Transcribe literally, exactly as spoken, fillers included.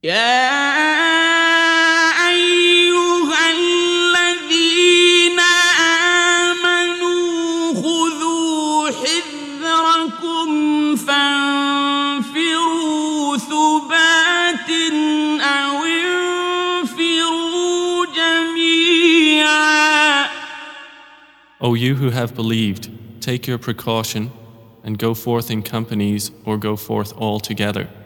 يا أيها الذين آمنوا خذوا حذركم فانفروا ثبات أو انفروا جميعا. O you who have believed, take your precaution and go forth in companies or go forth all together.